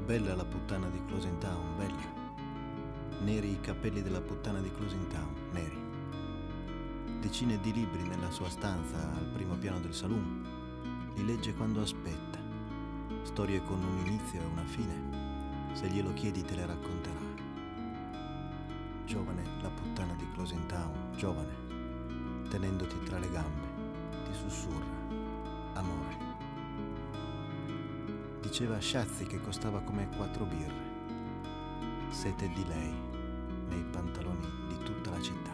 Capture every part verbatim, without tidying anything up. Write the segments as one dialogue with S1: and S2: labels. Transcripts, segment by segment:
S1: Bella la puttana di Closing Town, bella. Neri i capelli della puttana di Closing Town, neri. Decine di libri nella sua stanza al primo piano del saloon. Li legge quando aspetta. Storie con un inizio e una fine. Se glielo chiedi te le racconterà. Giovane la puttana di Closing Town, giovane. Tenendoti tra le gambe, ti sussurra. Amore. Diceva a Shazzy che costava come quattro birre. Sete di lei nei pantaloni di tutta la città.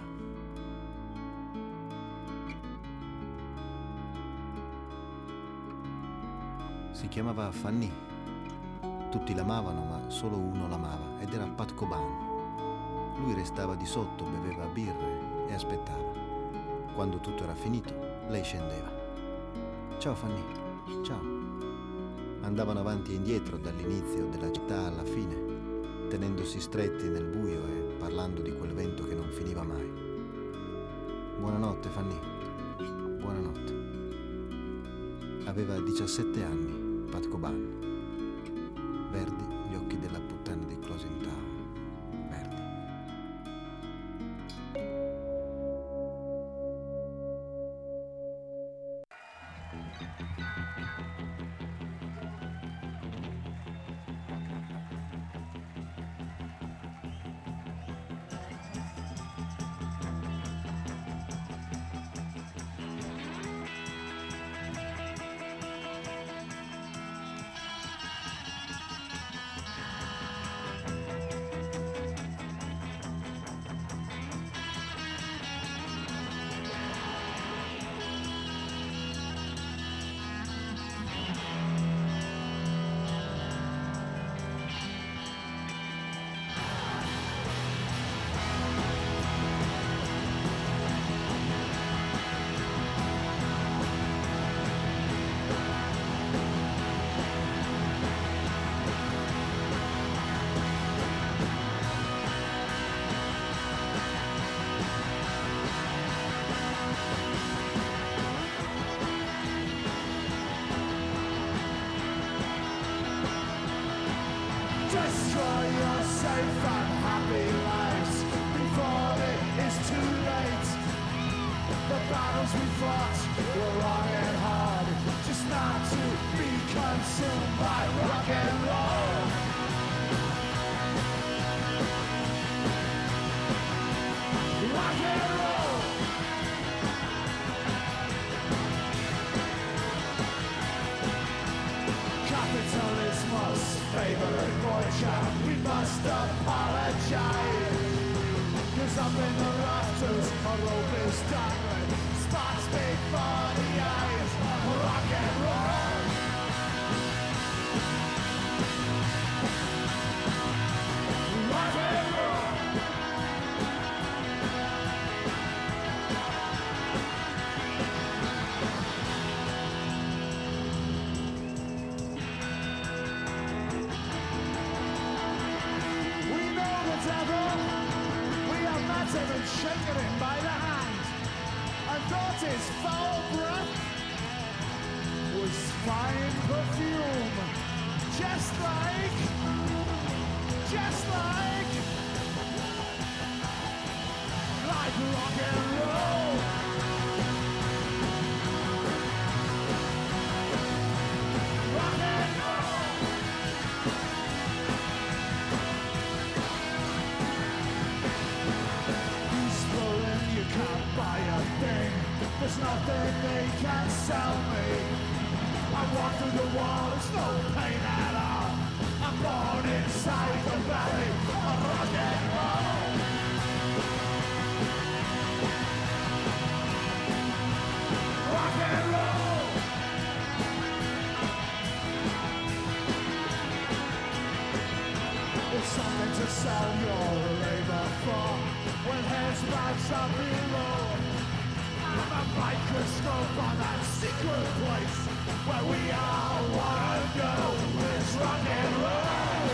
S1: Si chiamava Fanny. Tutti l'amavano, ma solo uno l'amava ed era Pat Coban. Lui restava di sotto, beveva birre e aspettava. Quando tutto era finito, lei scendeva. Ciao Fanny, ciao. Andavano avanti e indietro dall'inizio della città alla fine, tenendosi stretti nel buio e parlando di quel vento che non finiva mai. Buonanotte Fanny, buonanotte. Aveva diciassette anni, Pat Coban. Verdi gli occhi della puttana di Closing Town, verdi.
S2: Destroy your safe and happy lives before it is too late. The battles we fought were long and hard, just not to be consumed by rock and roll. Rock and roll. Capitalism's favorite boy child, we must apologize. Cause up in the rafters, a rope is dangling, spots big funny eyes, rock and roll. Rock and roll. And shaking him by the hand, and thought his foul breath was fine perfume, just like, just like, like rock and roll. Rock and roll. You can't buy a thing, there's nothing they can sell me. I walk through the walls, no pain at all. I'm born inside the belly of rock and roll. Rock and roll. It's something to sell your labor for. When hands rise up below, I'm a microscope on that secret place where we all wanna go. It's rock and roll.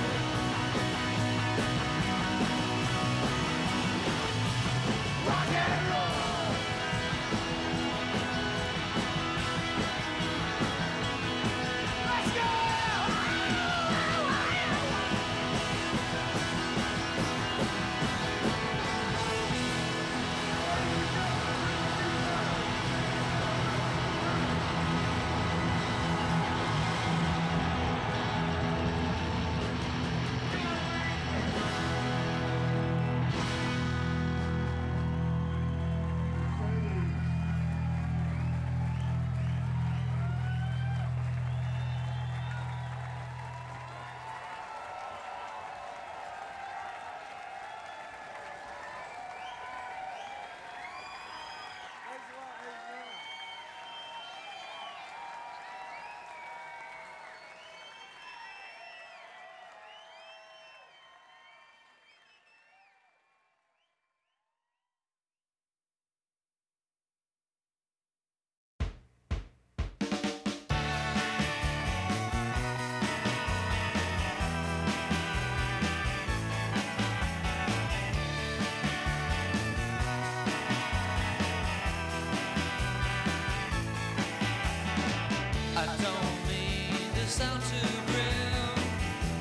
S2: Rock and roll. Let's go.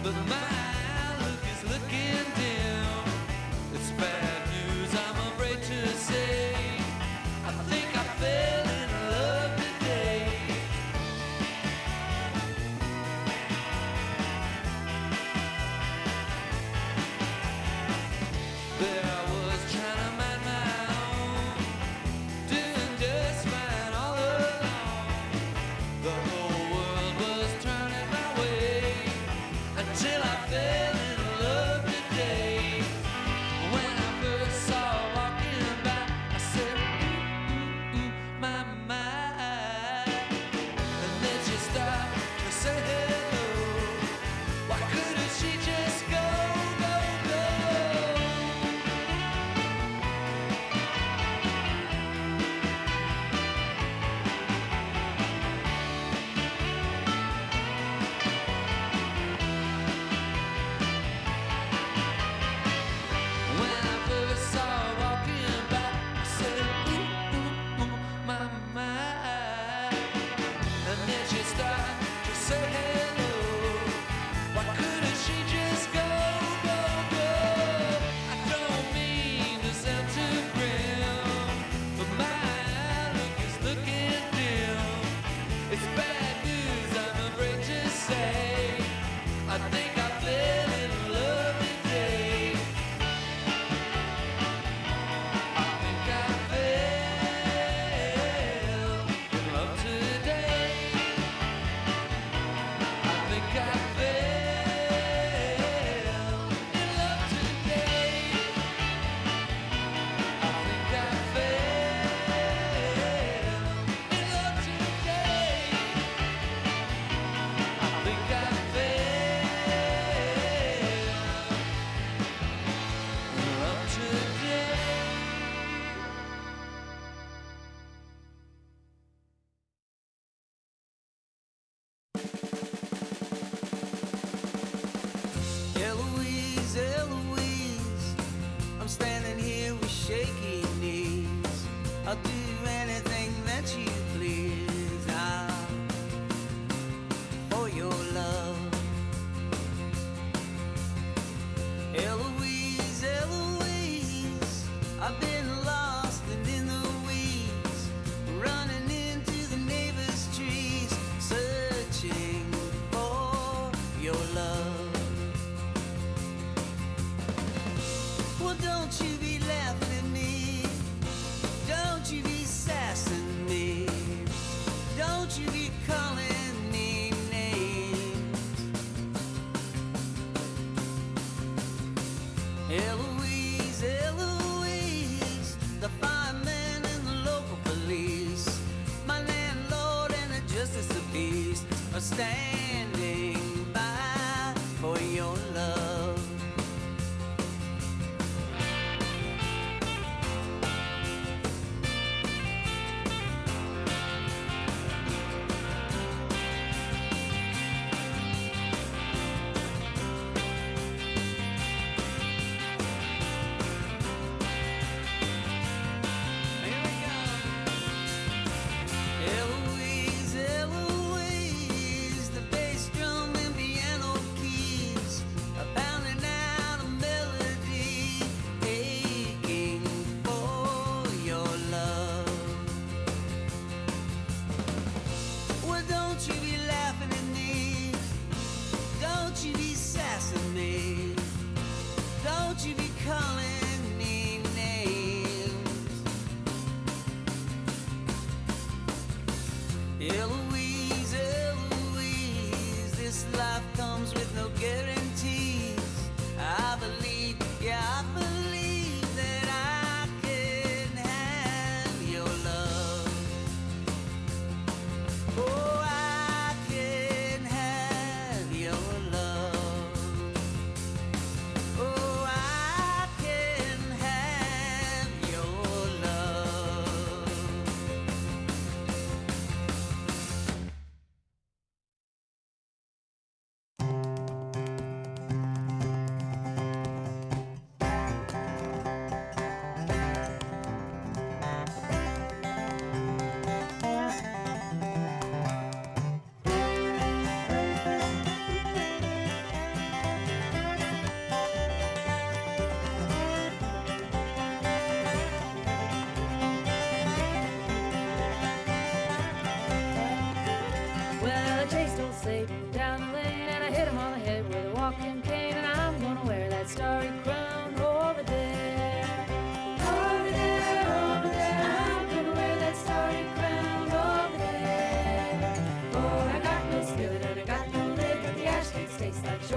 S3: Oh, I can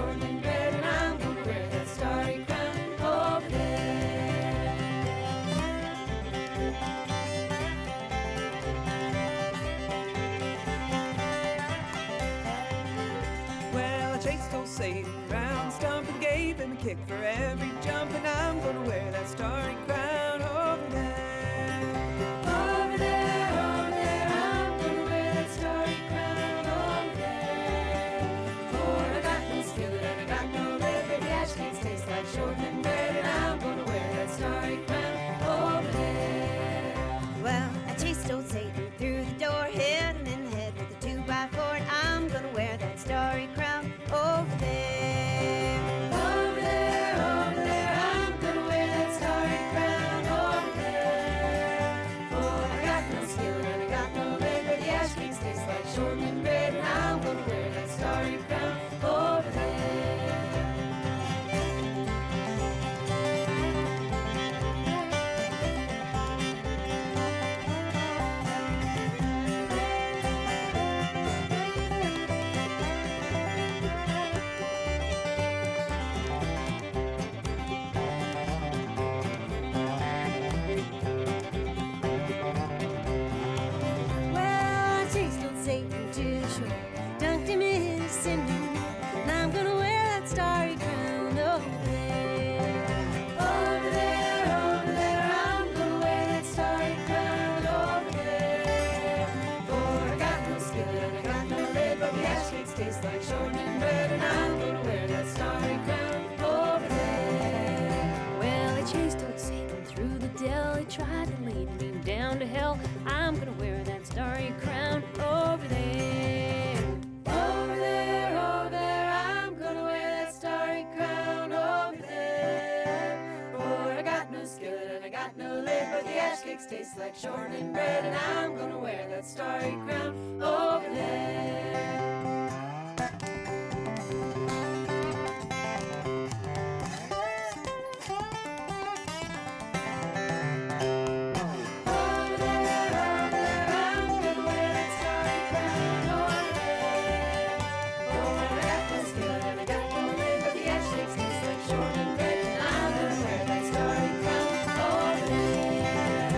S3: shortening bread, and I'm gonna wear that starry crown over there. Well, I chased old Satan round, stumped and gave him a kick for every jump, and I'm gonna wear that starry crown over there. Over there, over there, I'm gonna wear that starry crown over there. For I got no skillet and I got no lid, but the ash cakes taste like shortening bread, and I'm gonna wear that starry crown over there.
S4: Well, I chased old Satan through the door, hit him in the head with a two by four, and I'm gonna wear that starry crown over there.
S3: Over there, over there, I'm gonna wear that starry crown over there. For I got no skillet and I got no lid, but the ash cakes taste like shortening bread, and I'm gonna wear that starry crown over there.
S4: Well, I chased old Satan to the shore, dunked him in his cinder, and I'm gonna wear that starry crown over there.
S3: Over there, over there, I'm gonna wear that starry crown over there. For I got no skillet and I got no lid, but the ash cakes taste like shortening bread, and I'm gonna wear that starry crown over there.
S4: Well, I chased old Satan through the dell, he tried to lead me down to hell, I'm gonna wear that starry crown over there.
S3: Over there, over there, I'm gonna wear that starry crown over there. For I got no skillet and I got no lid, but the ash cakes taste like shortening bread, and I'm gonna wear that starry crown over there. Over there, over there, I'm gonna wear that starry crown over there. For I got no skillet and I got no lid, but the ash cakes taste like shortening bread, and I'm gonna wear that starry crown over there.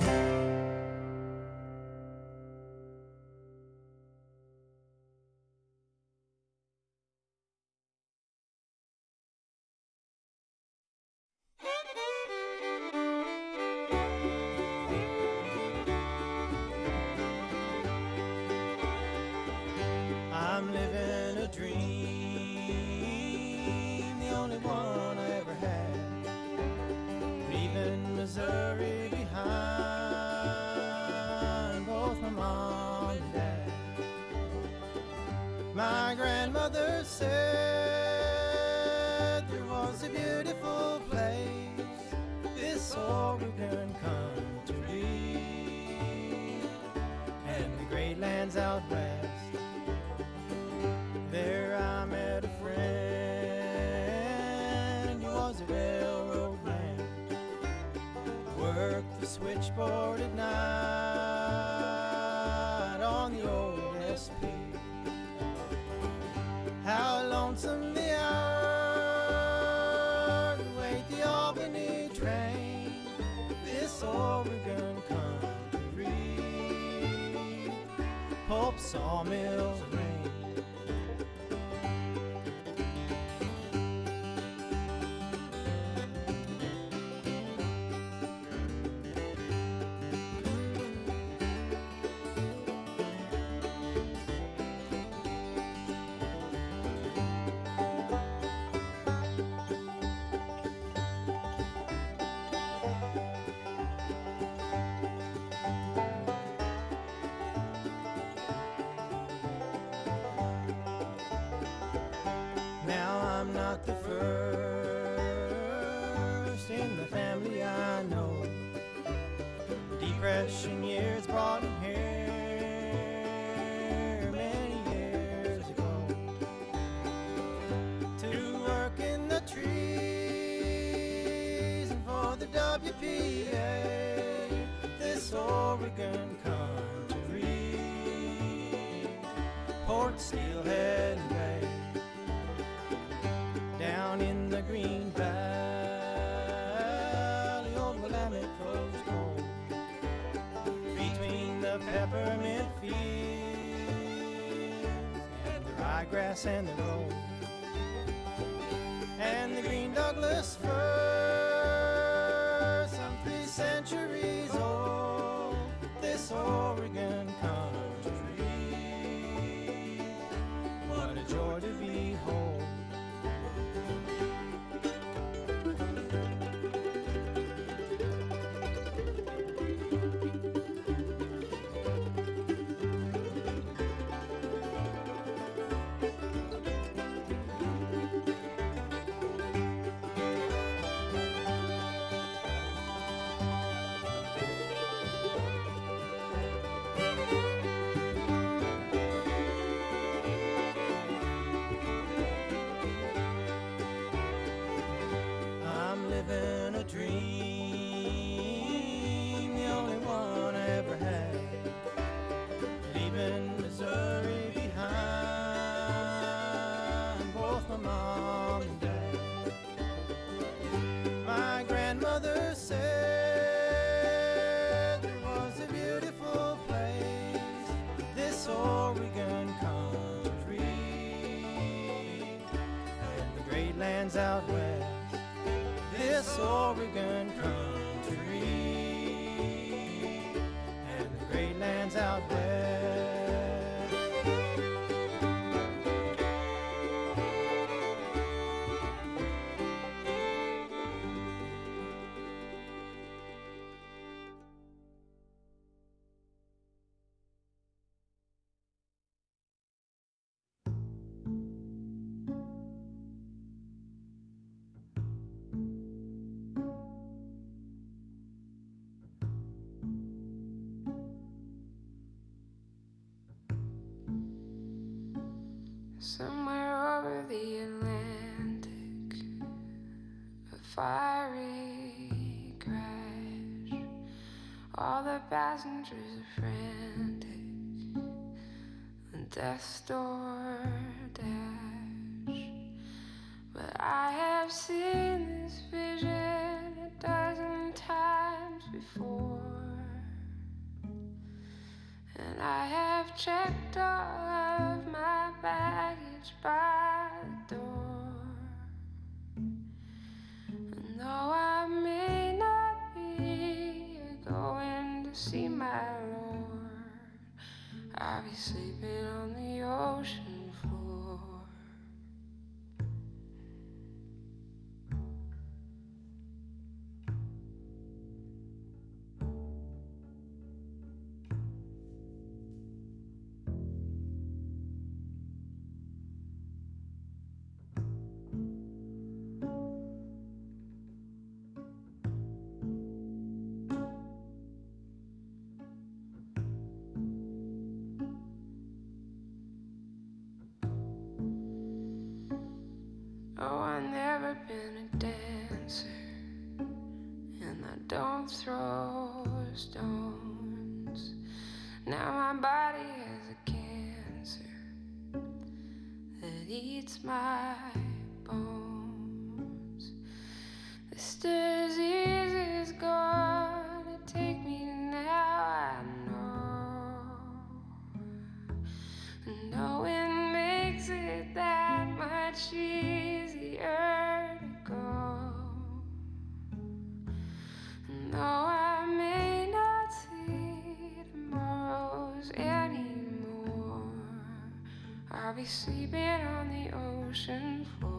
S5: I'm living a dream, the only one I ever had. Leaving Missouri behind, both my mom and dad. My grandmother said there was a beautiful place, this Oregon country, and the great lands out west. There I met a friend, he was a railroad man, worked the switchboard at night on the old S P. How lonesome the hour to wait the Albany train, this Oregon country, pulp sawmills rain. Now I'm not the first in the family I know. Depression years brought him here many years ago to work in the trees and for the W P A, this Oregon country, Port Steelhead Bay. grass and the road, and the green Douglas fir, some three centuries old. This Oregon country, what a joy to behold. Out west, this Oregon country, and the great lands out west.
S6: Somewhere over the Atlantic, a fiery crash. All the passengers are frantic, and death's door dash. But I have seen this vision a dozen times before, and I have checked all of my baggage by the door. And though I may not be going to see my Lord, I'll be sleeping on the ocean floor. Oh, I've never been a dancer, and I don't throw stones. Now my body has a cancer that eats my bones. This disease is gonna take me now, I know. Knowing makes it that much easier to go. And though I may not see tomorrows anymore, I'll be sleeping on the ocean floor.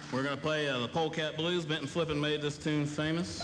S7: We're going to play uh, the Polecat Blues. Benton Flippin made this tune famous.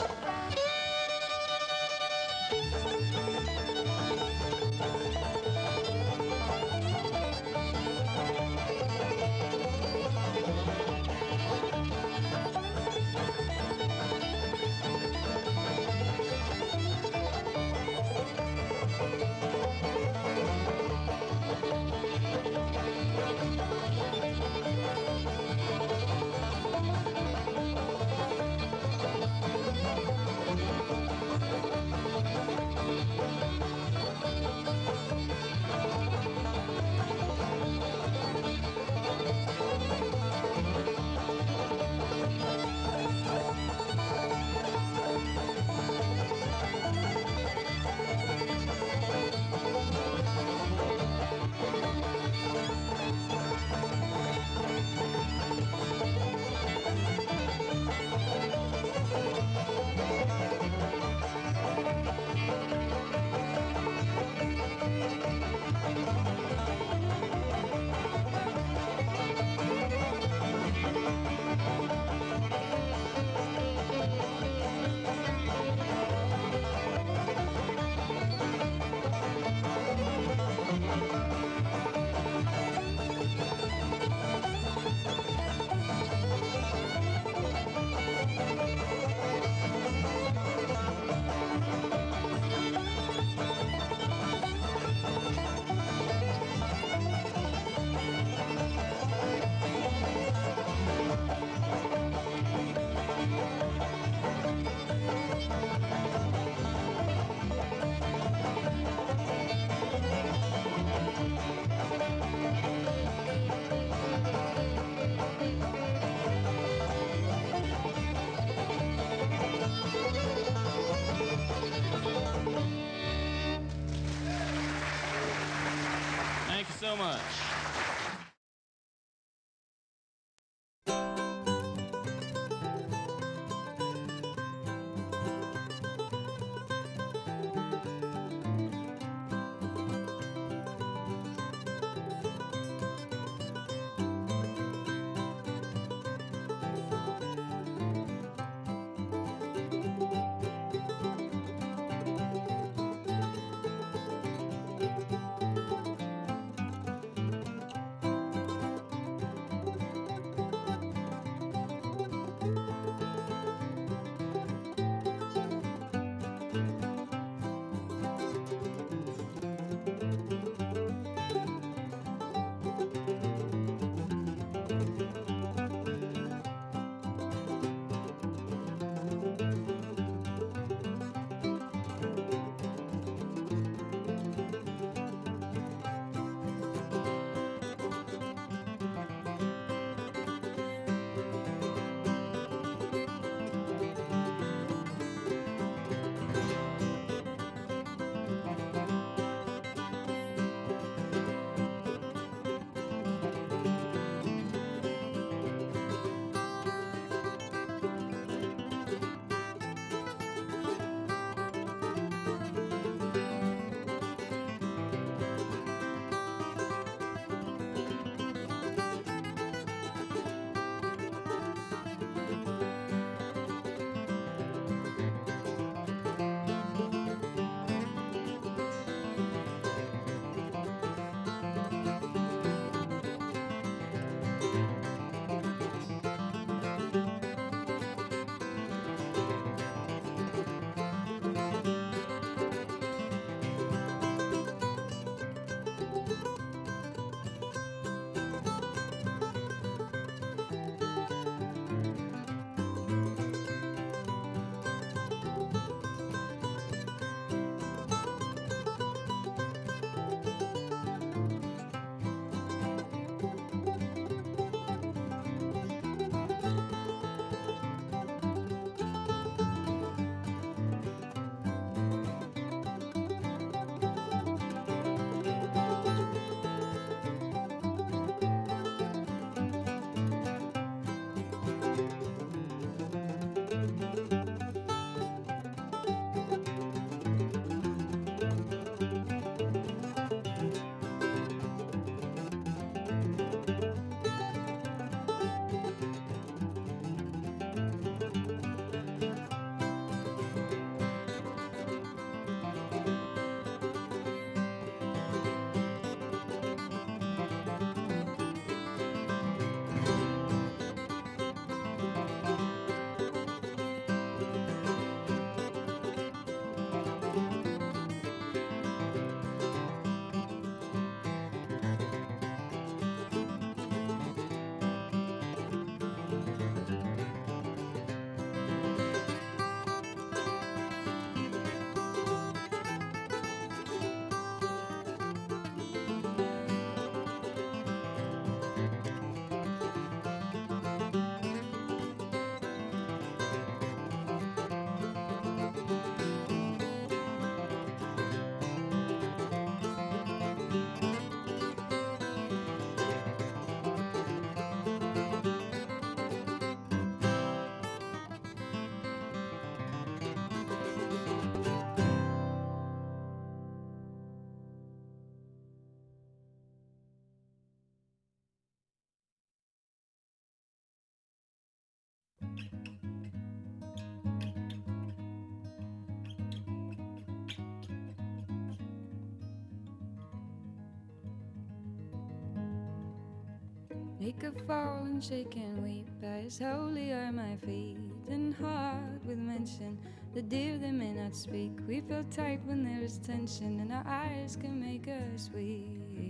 S6: He could fall and shake and weep as holy are my feet, and hard with mention the dear they may not speak. We feel tight when there is tension, and our eyes can make us weep.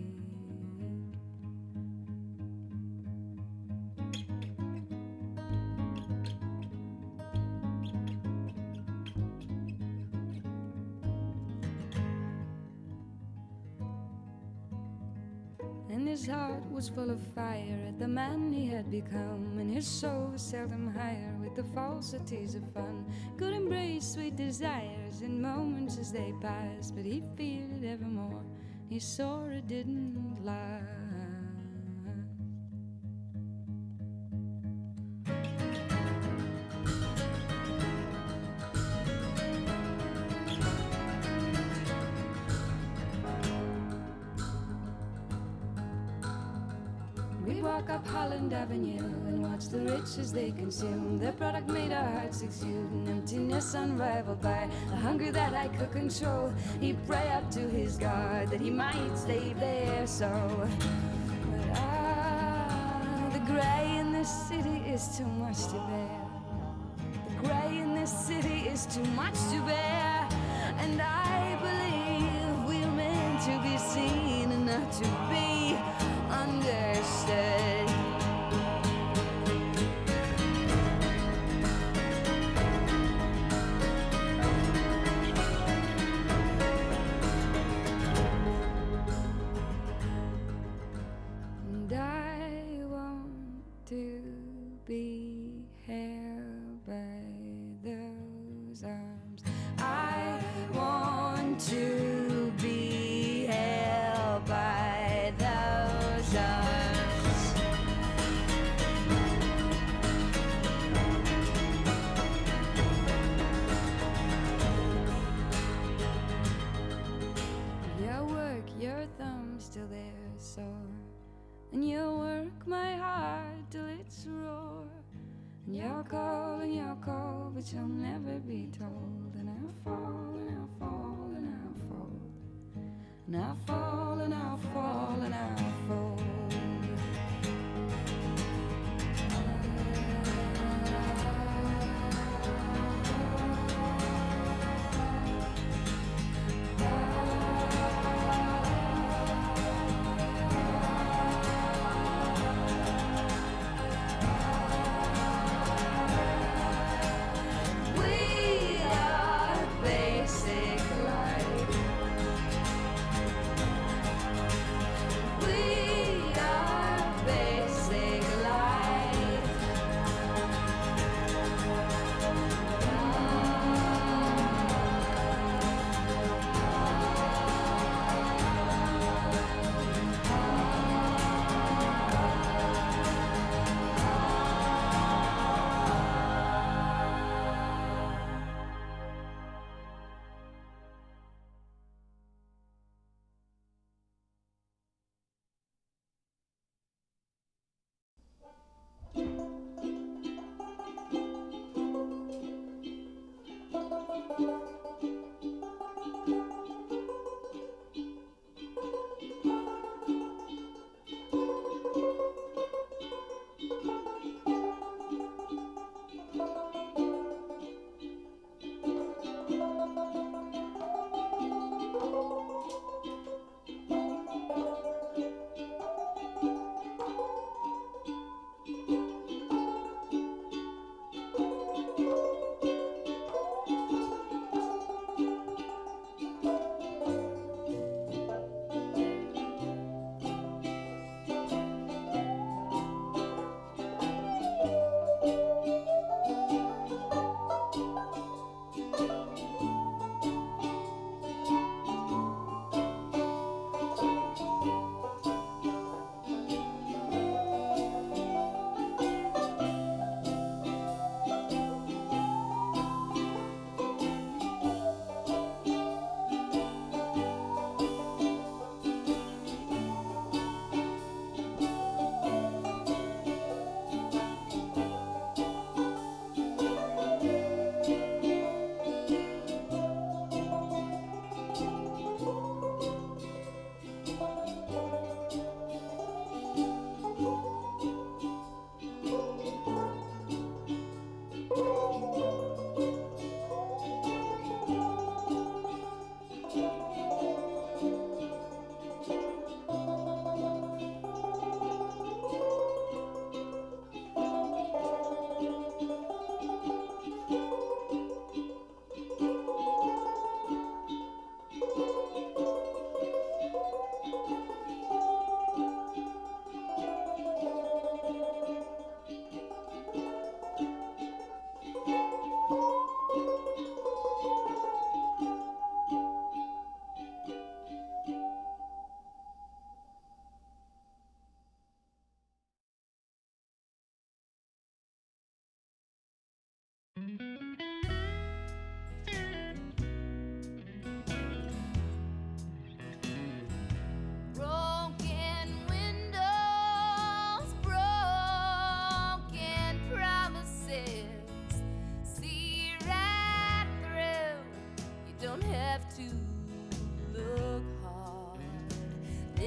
S6: And his heart was full of fire at the man he had become, and his soul was seldom higher with the falsities of fun. Could embrace sweet desires in moments as they passed, but he feared it evermore. He saw it didn't last. We walk up Holland Avenue and watch the rich as they consume. Their product made our hearts exude an emptiness unrivaled by the hunger that I could control. He pray up to his God that he might stay there so. But ah, the grey in this city is too much to bear. The grey in this city is too much to bear. And I believe we're meant to be seen and not to be understood. And I want to be held by those arms. I want to be held by those arms. Your work, your thumb still there sore, and you'll work my heart till it's roar. And you'll call and you'll call, but you'll never be told. And I'll fall and I'll fall and I'll fall, and I'll fall and I'll fall and I'll fall. We are basic life.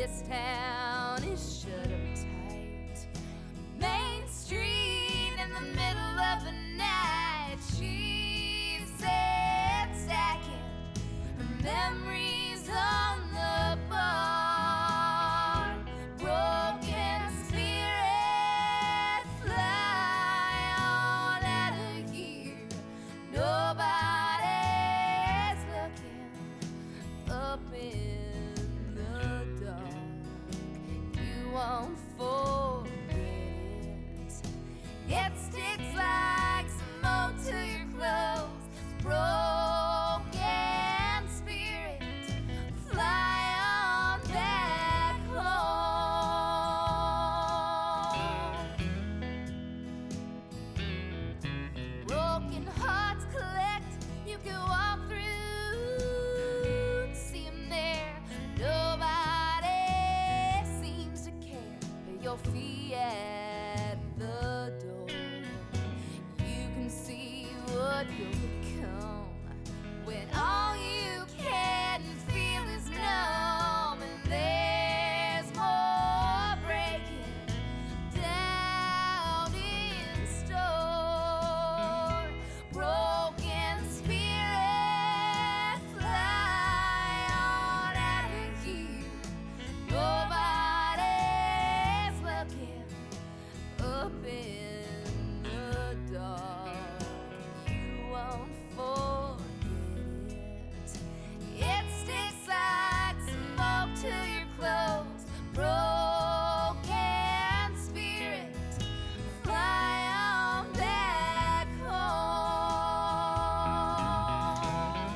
S4: this town is shut up tight. Main Street in the middle of the night. She said stacking her memories on the bar. Broken spirit fly on out of here. Nobody's looking up in the dark. You won't forget it. It sticks like smoke to your clothes. Broken spirit, fly on back home. Broken hearts collect. You can walk through, see 'em there. Nobody seems to care. Pay your fee at the door. You can see what you'll become when all you can feel is numb, and there's more breaking down in store. Broken spirit, fly on out of here. Nobody's looking up in the dark. You won't forget it. It sticks like smoke to your clothes. Broken spirit, fly on back home.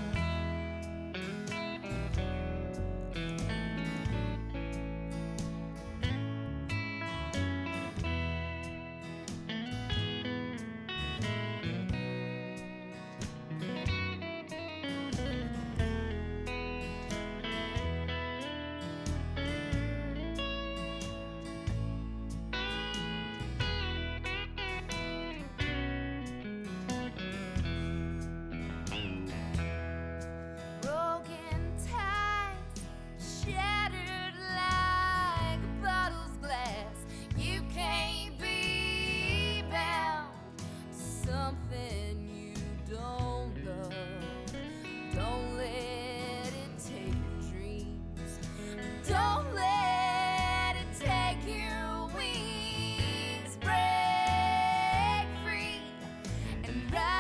S4: Broken ties, shattered like a bottle's glass. You can't be bound to something you don't love. Don't let it take your dreams. Don't let it take your wings. Break free and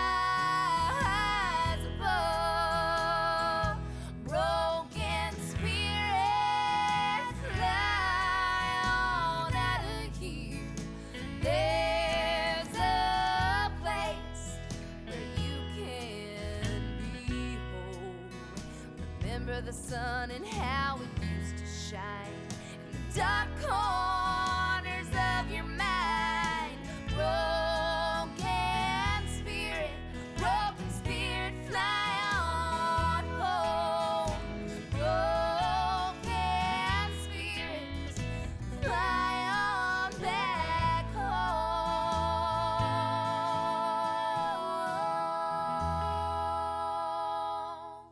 S4: rise above. Broken spirit, fly on out of here. There's a place where you can be whole. Remember the sun and how it used to shine in the dark corners of your mind. Broken spirit, broken spirit, fly on home. Broken spirit, fly on back home.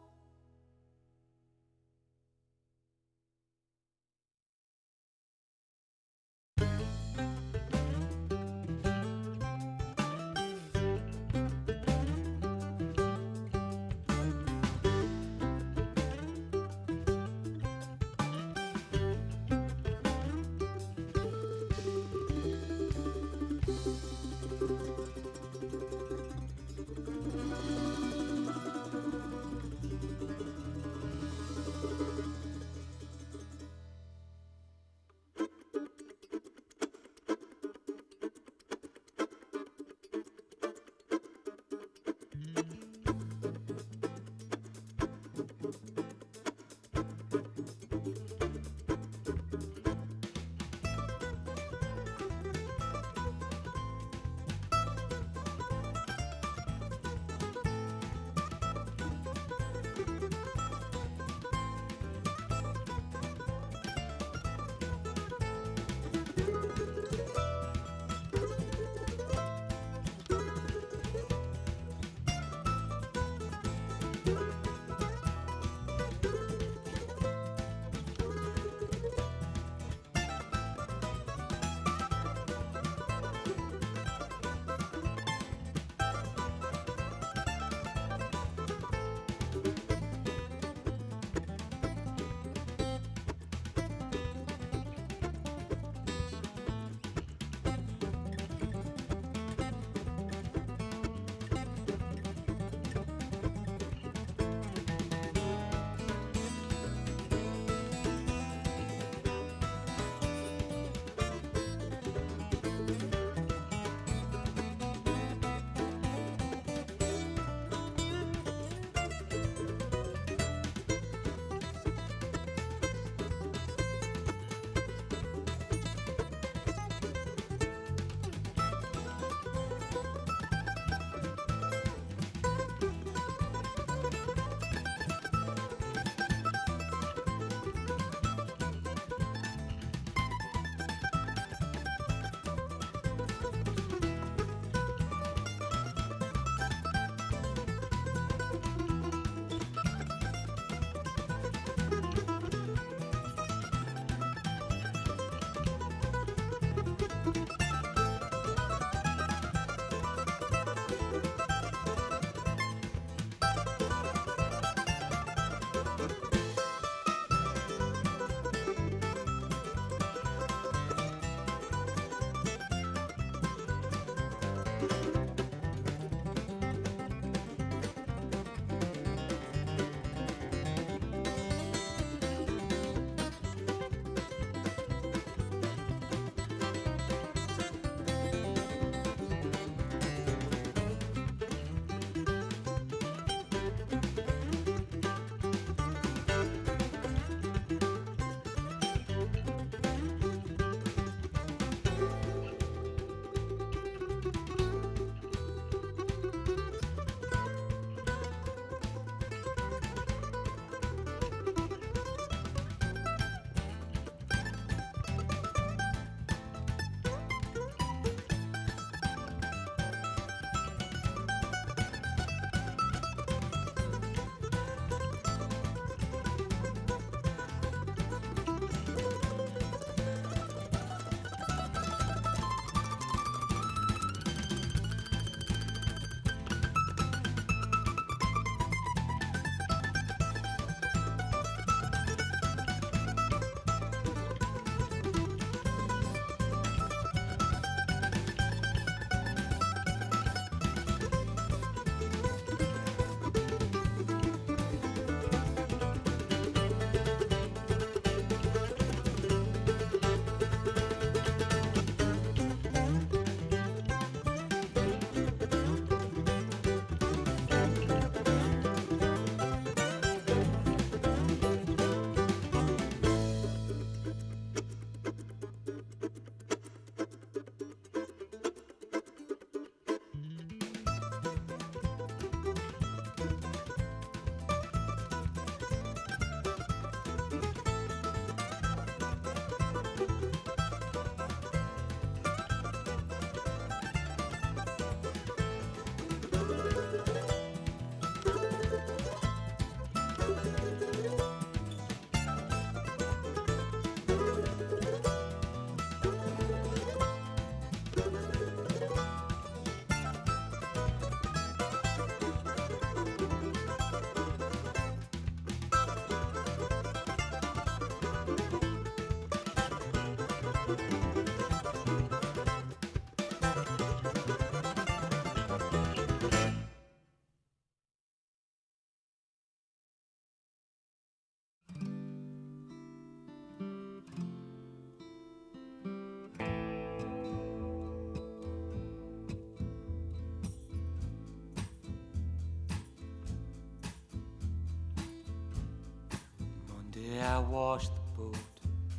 S8: Monday I washed the boat.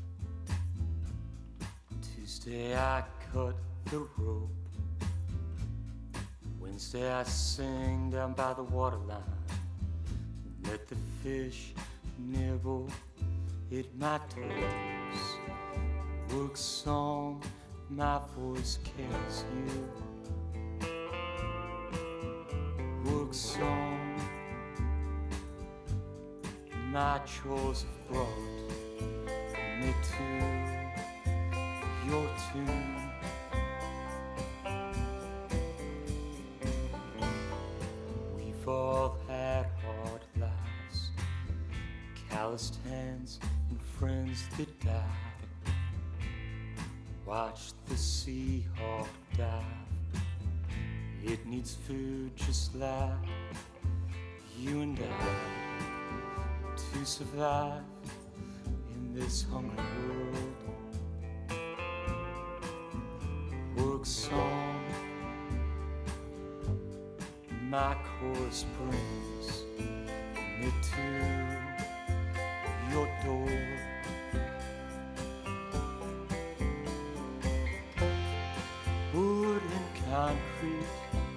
S8: Tuesday I cut the rope. Wednesday I sing down by the waterline. Let the fish nibble at my toes. Work song, my voice carries you. Work song, my chores have brought me to your tune. We've all had hard lives, calloused hands and friends that died. Watch the sea hawk dive. It needs food just like you and I to survive in this hungry world. Work song, my chorus brings me to your door. Wood and concrete,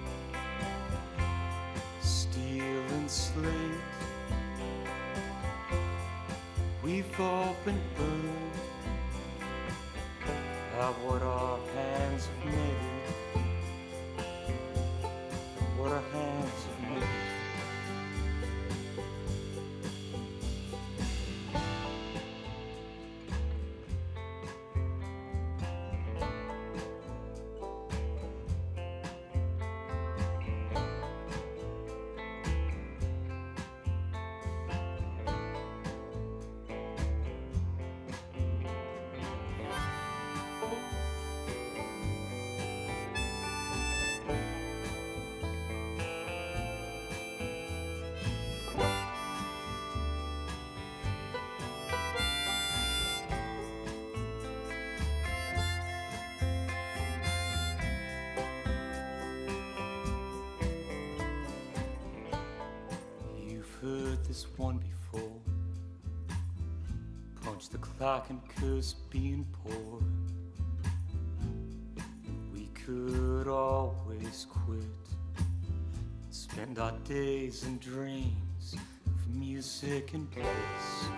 S8: steel and slate, we've all been burned by what our hands have made. What our hands have made. This one before. Punch the clock and curse being poor. We could always quit. Spend our days in dreams of music and bliss.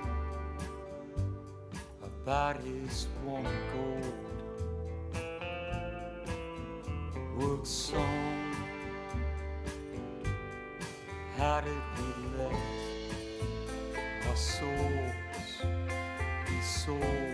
S8: Our bodies warm and gold. Work song. How did we let our souls be sold?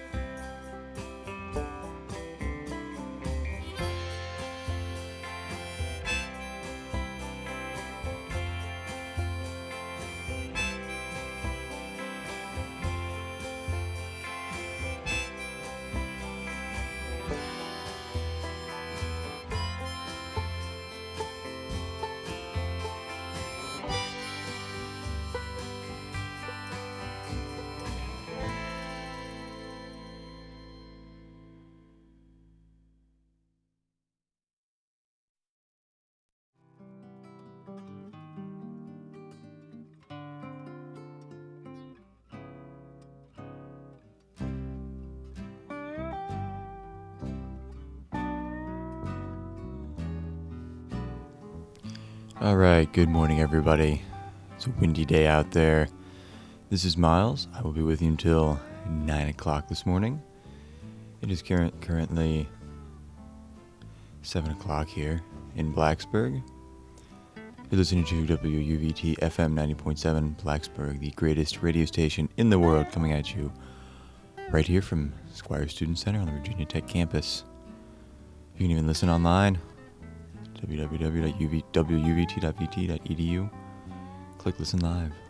S9: All right, good morning, everybody. It's a windy day out there. This is Miles. I will be with you until nine o'clock this morning. It is current, currently seven o'clock here in Blacksburg. You're listening to W U V T F M ninety point seven Blacksburg, the greatest radio station in the world, coming at you right here from Squire Student Center on the Virginia Tech campus. You can even listen online. w w w dot w u v t dot v t dot e d u. Click listen live.